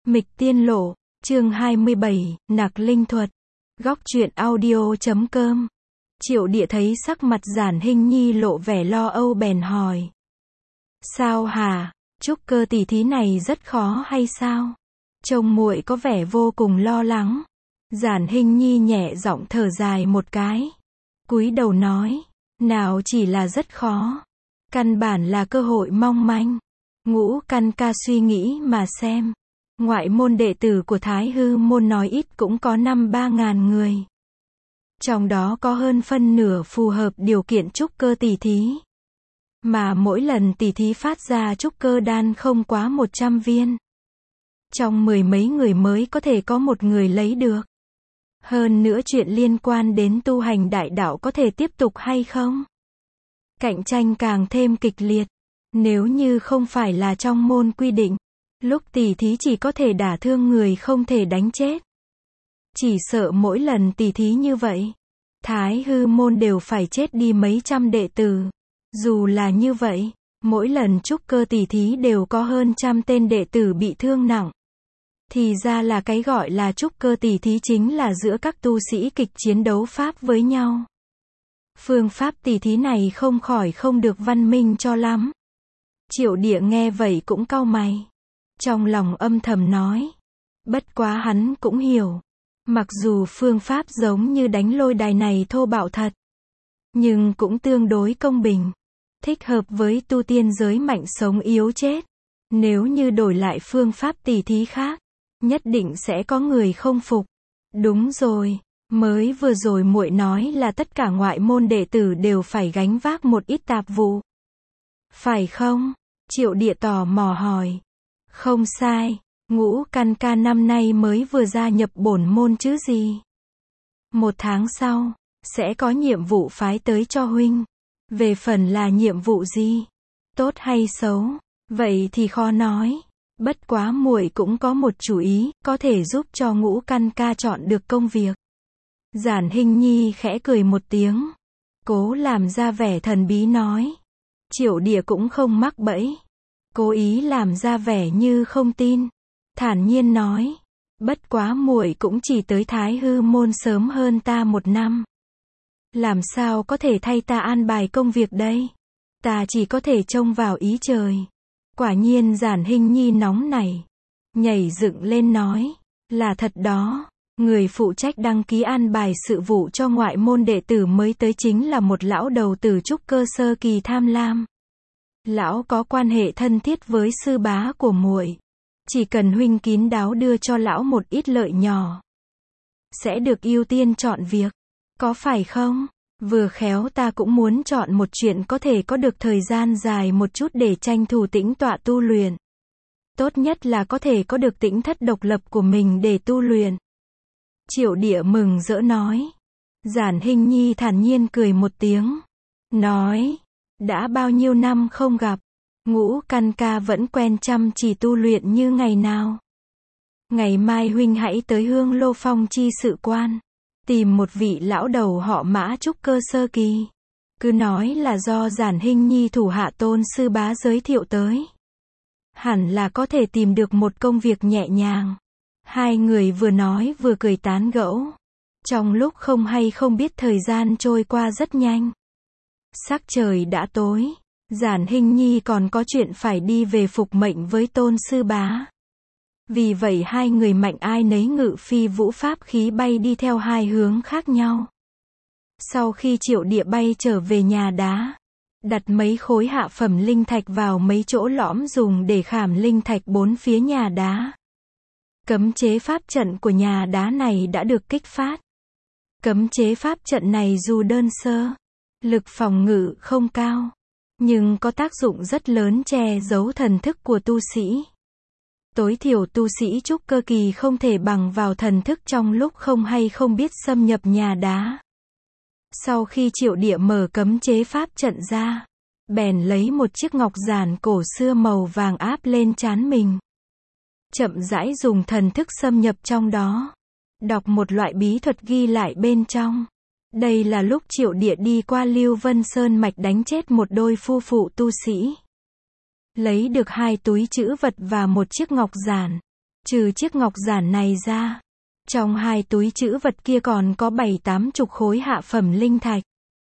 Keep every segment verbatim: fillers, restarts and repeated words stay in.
Mịch Tiên Lộ, chương hai mươi bảy, Nặc Linh Thuật. Góc truyện audio chấm com. Triệu Địa thấy sắc mặt Giản Hinh Nhi lộ vẻ lo âu bèn hỏi. Sao hả, trúc cơ tỷ thí này rất khó hay sao? Trông muội có vẻ vô cùng lo lắng. Giản Hinh Nhi nhẹ giọng thở dài một cái. Cúi đầu nói, nào chỉ là rất khó. Căn bản là cơ hội mong manh. Ngũ Căn Ca suy nghĩ mà xem. Ngoại môn đệ tử của Thái Hư môn nói ít cũng có năm ba ngàn người. Trong đó có hơn phân nửa phù hợp điều kiện trúc cơ tỷ thí. Mà mỗi lần tỷ thí phát ra trúc cơ đan không quá một trăm viên. Trong mười mấy người mới có thể có một người lấy được. Hơn nữa chuyện liên quan đến tu hành đại đạo có thể tiếp tục hay không? Cạnh tranh càng thêm kịch liệt. Nếu như không phải là trong môn quy định, lúc tỷ thí chỉ có thể đả thương người không thể đánh chết. Chỉ sợ mỗi lần tỷ thí như vậy, Thái Hư môn đều phải chết đi mấy trăm đệ tử. Dù là như vậy, mỗi lần trúc cơ tỷ thí đều có hơn trăm tên đệ tử bị thương nặng. Thì ra là cái gọi là trúc cơ tỷ thí chính là giữa các tu sĩ kịch chiến đấu pháp với nhau. Phương pháp tỷ thí này không khỏi không được văn minh cho lắm. Triệu Địa nghe vậy cũng cau mày. Trong lòng âm thầm nói. Bất quá hắn cũng hiểu. Mặc dù phương pháp giống như đánh lôi đài này thô bạo thật. Nhưng cũng tương đối công bình. Thích hợp với tu tiên giới mạnh sống yếu chết. Nếu như đổi lại phương pháp tỷ thí khác, nhất định sẽ có người không phục. Đúng rồi, mới vừa rồi muội nói là tất cả ngoại môn đệ tử đều phải gánh vác một ít tạp vụ. Phải không? Triệu Địa tò mò hỏi. Không sai, Ngũ Căn Ca năm nay mới vừa gia nhập bổn môn chứ gì. Một tháng sau, sẽ có nhiệm vụ phái tới cho huynh. Về phần là nhiệm vụ gì? Tốt hay xấu? Vậy thì khó nói. Bất quá muội cũng có một chủ ý, có thể giúp cho Ngũ Căn Ca chọn được công việc. Giản Hinh Nhi khẽ cười một tiếng. Cố làm ra vẻ thần bí nói. Triệu Địa cũng không mắc bẫy. Cố ý làm ra vẻ như không tin. Thản nhiên nói. Bất quá muội cũng chỉ tới Thái Hư môn sớm hơn ta một năm. Làm sao có thể thay ta an bài công việc đây? Ta chỉ có thể trông vào ý trời. Quả nhiên Giản Hinh Nhi nóng nảy. Nhảy dựng lên nói. Là thật đó. Người phụ trách đăng ký an bài sự vụ cho ngoại môn đệ tử mới tới chính là một lão đầu tử trúc cơ sơ kỳ tham lam. Lão có quan hệ thân thiết với sư bá của muội. Chỉ cần huynh kín đáo đưa cho lão một ít lợi nhỏ, sẽ được ưu tiên chọn việc. Có phải không? Vừa khéo ta cũng muốn chọn một chuyện có thể có được thời gian dài một chút để tranh thủ tĩnh tọa tu luyện. Tốt nhất là có thể có được tĩnh thất độc lập của mình để tu luyện. Triệu Địa mừng rỡ nói. Giản Hinh Nhi thản nhiên cười một tiếng. Nói. Đã bao nhiêu năm không gặp. Ngũ Căn Ca vẫn quen chăm chỉ tu luyện như ngày nào. Ngày mai huynh hãy tới Hương Lô Phong chi sự quan. Tìm một vị lão đầu họ Mã trúc cơ sơ kỳ. Cứ nói là do Giản Hinh Nhi thủ hạ Tôn sư bá giới thiệu tới. Hẳn là có thể tìm được một công việc nhẹ nhàng. Hai người vừa nói vừa cười tán gẫu. Trong lúc không hay không biết thời gian trôi qua rất nhanh. Sắc trời đã tối. Giản Hinh Nhi còn có chuyện phải đi về phục mệnh với Tôn sư bá. Vì vậy hai người mạnh ai nấy ngự phi vũ pháp khí bay đi theo hai hướng khác nhau. Sau khi Triệu Địa bay trở về nhà đá, đặt mấy khối hạ phẩm linh thạch vào mấy chỗ lõm dùng để khảm linh thạch bốn phía nhà đá. Cấm chế pháp trận của nhà đá này đã được kích phát. Cấm chế pháp trận này dù đơn sơ, lực phòng ngự không cao, nhưng có tác dụng rất lớn che giấu thần thức của tu sĩ. Tối thiểu tu sĩ trúc cơ kỳ không thể bằng vào thần thức trong lúc không hay không biết xâm nhập nhà đá. Sau khi Triệu Địa mở cấm chế pháp trận ra, bèn lấy một chiếc ngọc giản cổ xưa màu vàng áp lên trán mình. Chậm rãi dùng thần thức xâm nhập trong đó. Đọc một loại bí thuật ghi lại bên trong. Đây là lúc Triệu Địa đi qua Lưu Vân Sơn mạch đánh chết một đôi phu phụ tu sĩ. Lấy được hai túi trữ vật và một chiếc ngọc giản. Trừ chiếc ngọc giản này ra, trong hai túi trữ vật kia còn có bảy tám chục khối hạ phẩm linh thạch,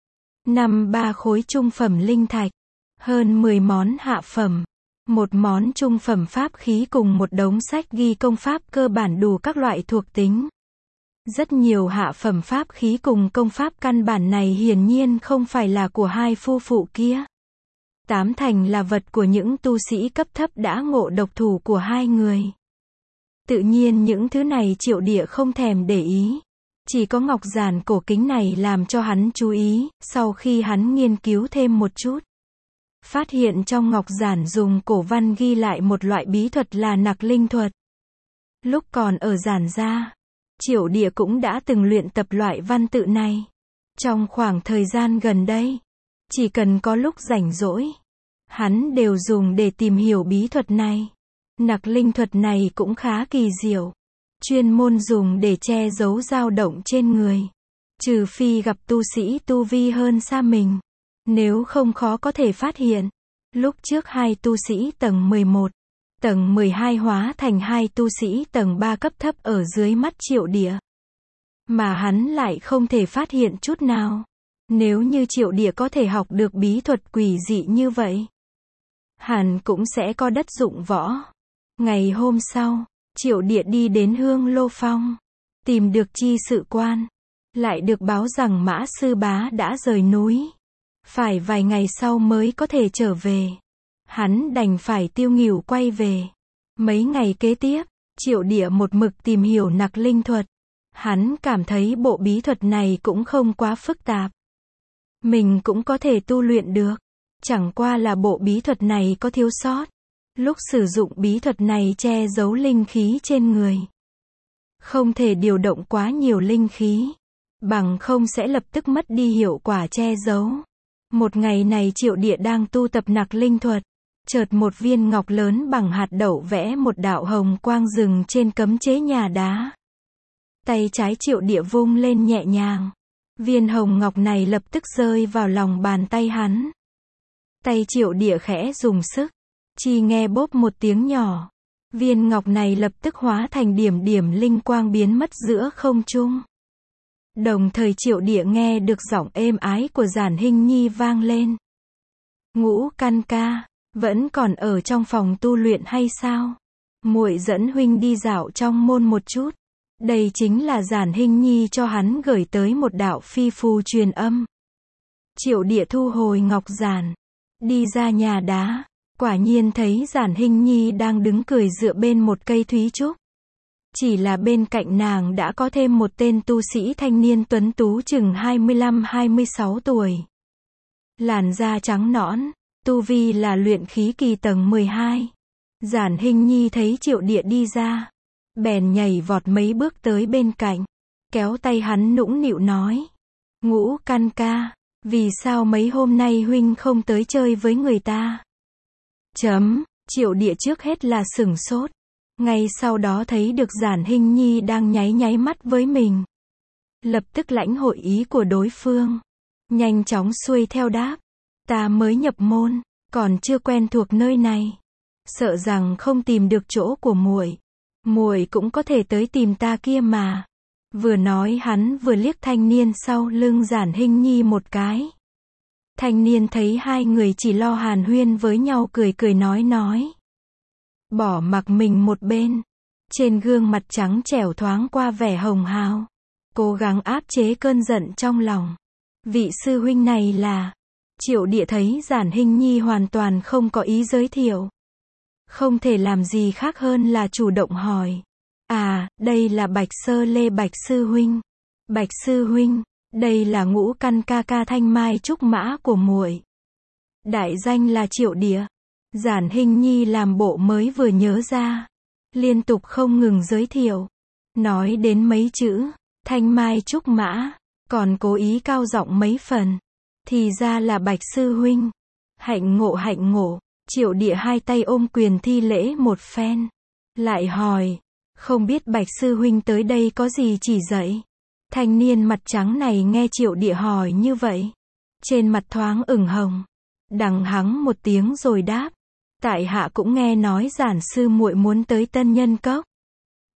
năm ba khối trung phẩm linh thạch, hơn mười món hạ phẩm, một món trung phẩm pháp khí cùng một đống sách ghi công pháp cơ bản đủ các loại thuộc tính. Rất nhiều hạ phẩm pháp khí cùng công pháp căn bản này hiển nhiên không phải là của hai phu phụ kia. Tám thành là vật của những tu sĩ cấp thấp đã ngộ độc thủ của hai người. Tự nhiên những thứ này Triệu Địa không thèm để ý. Chỉ có ngọc giản cổ kính này làm cho hắn chú ý, sau khi hắn nghiên cứu thêm một chút. Phát hiện trong ngọc giản dùng cổ văn ghi lại một loại bí thuật là nặc linh thuật. Lúc còn ở giản gia, Triệu Địa cũng đã từng luyện tập loại văn tự này. Trong khoảng thời gian gần đây, chỉ cần có lúc rảnh rỗi, hắn đều dùng để tìm hiểu bí thuật này. Nặc linh thuật này cũng khá kỳ diệu, chuyên môn dùng để che giấu dao động trên người. Trừ phi gặp tu sĩ tu vi hơn xa mình, nếu không khó có thể phát hiện. Lúc trước hai tu sĩ tầng mười một, tầng mười hai hóa thành hai tu sĩ tầng ba cấp thấp ở dưới mắt Triệu Địa. Mà hắn lại không thể phát hiện chút nào. Nếu như Triệu Địa có thể học được bí thuật quỷ dị như vậy, hẳn cũng sẽ có đất dụng võ. Ngày hôm sau, Triệu Địa đi đến Hương Lô Phong, tìm được chi sự quan, lại được báo rằng Mã Sư Bá đã rời núi. Phải vài ngày sau mới có thể trở về. Hắn đành phải tiêu nghỉu quay về. Mấy ngày kế tiếp, Triệu Địa một mực tìm hiểu nặc linh thuật. Hắn cảm thấy bộ bí thuật này cũng không quá phức tạp. Mình cũng có thể tu luyện được. Chẳng qua là bộ bí thuật này có thiếu sót. Lúc sử dụng bí thuật này che giấu linh khí trên người, không thể điều động quá nhiều linh khí, bằng không sẽ lập tức mất đi hiệu quả che giấu. Một ngày này Triệu Địa đang tu tập nặc linh thuật, chợt một viên ngọc lớn bằng hạt đậu vẽ một đạo hồng quang rừng trên cấm chế nhà đá. Tay trái Triệu Địa vung lên nhẹ nhàng, viên hồng ngọc này lập tức rơi vào lòng bàn tay hắn. Tay Triệu Địa khẽ dùng sức, chỉ nghe bốp một tiếng nhỏ, viên ngọc này lập tức hóa thành điểm điểm linh quang biến mất giữa không trung. Đồng thời Triệu Địa nghe được giọng êm ái của Giản Hinh Nhi vang lên. Ngũ Căn ca, vẫn còn ở trong phòng tu luyện hay sao? Muội dẫn huynh đi dạo trong môn một chút. Đây chính là Giản Hinh Nhi cho hắn gửi tới một đạo phi phù truyền âm. Triệu Địa thu hồi ngọc giản, đi ra nhà đá, quả nhiên thấy Giản Hinh Nhi đang đứng cười dựa bên một cây thúy trúc. Chỉ là bên cạnh nàng đã có thêm một tên tu sĩ thanh niên tuấn tú chừng hai mươi lăm hai mươi sáu tuổi. Làn da trắng nõn, tu vi là luyện khí kỳ tầng mười hai. Giản Hinh Nhi thấy Triệu Địa đi ra, bèn nhảy vọt mấy bước tới bên cạnh, kéo tay hắn nũng nịu nói. Ngũ Căn ca, vì sao mấy hôm nay huynh không tới chơi với người ta? Chấm, Triệu Địa trước hết là sửng sốt. Ngay sau đó thấy được Giản Hinh Nhi đang nháy nháy mắt với mình. Lập tức lãnh hội ý của đối phương. Nhanh chóng xuôi theo đáp. Ta mới nhập môn, còn chưa quen thuộc nơi này. Sợ rằng không tìm được chỗ của muội. Muội cũng có thể tới tìm ta kia mà. Vừa nói hắn vừa liếc thanh niên sau lưng Giản Hinh Nhi một cái. Thanh niên thấy hai người chỉ lo hàn huyên với nhau cười cười nói nói. Bỏ mặc mình một bên. Trên gương mặt trắng trẻo thoáng qua vẻ hồng hào. Cố gắng áp chế cơn giận trong lòng. Vị sư huynh này là... Triệu Địa thấy Giản Hinh Nhi hoàn toàn không có ý giới thiệu. Không thể làm gì khác hơn là chủ động hỏi. À, đây là Bạch Sơ Lê Bạch sư huynh. Bạch sư huynh, đây là Ngũ Căn ca ca thanh mai trúc mã của muội. Đại danh là Triệu Địa. Giản Hinh Nhi làm bộ mới vừa nhớ ra, liên tục không ngừng giới thiệu, nói đến mấy chữ thanh mai trúc mã, còn cố ý cao giọng mấy phần. Thì ra là Bạch sư huynh. Hạnh ngộ hạnh ngộ. Triệu Địa hai tay ôm quyền thi lễ một phen, lại hỏi, không biết Bạch sư huynh tới đây có gì chỉ dạy? Thanh niên mặt trắng này nghe Triệu Địa hỏi như vậy, trên mặt thoáng ửng hồng, đằng hắng một tiếng rồi đáp, tại hạ cũng nghe nói Giản sư muội muốn tới Tân Nhân Cốc,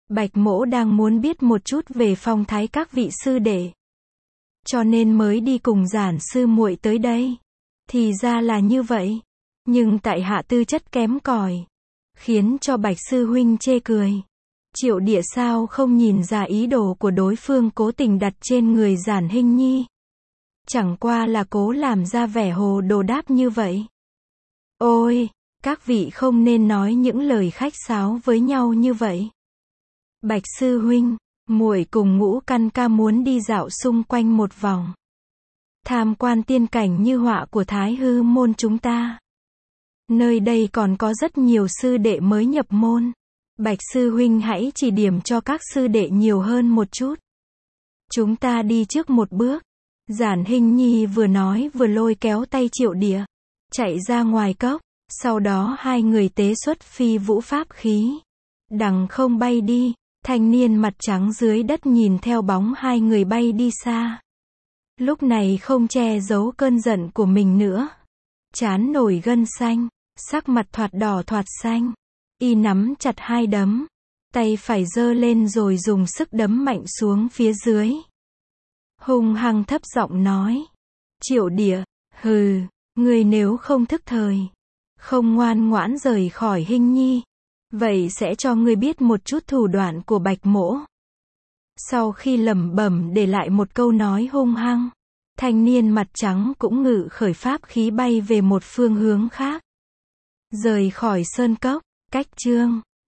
Bạch Mỗ đang muốn biết một chút về phong thái các vị sư đệ, cho nên mới đi cùng Giản sư muội tới đây. Thì ra là như vậy. Nhưng tại hạ tư chất kém cỏi, khiến cho Bạch sư huynh chê cười. Triệu Địa sao không nhìn ra ý đồ của đối phương cố tình đặt trên người Giản Hinh Nhi. Chẳng qua là cố làm ra vẻ hồ đồ đáp như vậy. Ôi, các vị không nên nói những lời khách sáo với nhau như vậy. Bạch sư huynh, muội cùng Ngũ Căn ca muốn đi dạo xung quanh một vòng, tham quan tiên cảnh như họa của Thái Hư môn chúng ta. Nơi đây còn có rất nhiều sư đệ mới nhập môn. Bạch sư huynh hãy chỉ điểm cho các sư đệ nhiều hơn một chút. Chúng ta đi trước một bước. Giản Hinh Nhi vừa nói vừa lôi kéo tay Triệu Địa, chạy ra ngoài cốc. Sau đó hai người tế xuất phi vũ pháp khí, đằng không bay đi. Thanh niên mặt trắng dưới đất nhìn theo bóng hai người bay đi xa. Lúc này không che giấu cơn giận của mình nữa. Trán nổi gân xanh, sắc mặt thoạt đỏ thoạt xanh. Y nắm chặt hai đấm, tay phải giơ lên rồi dùng sức đấm mạnh xuống phía dưới. Hung hăng thấp giọng nói. Triệu Địa, hừ, ngươi nếu không thức thời, không ngoan ngoãn rời khỏi Hinh Nhi, vậy sẽ cho ngươi biết một chút thủ đoạn của Bạch Mỗ. Sau khi lẩm bẩm để lại một câu nói hung hăng, thanh niên mặt trắng cũng ngự khởi pháp khí bay về một phương hướng khác. Rời khỏi sơn cốc, cách chương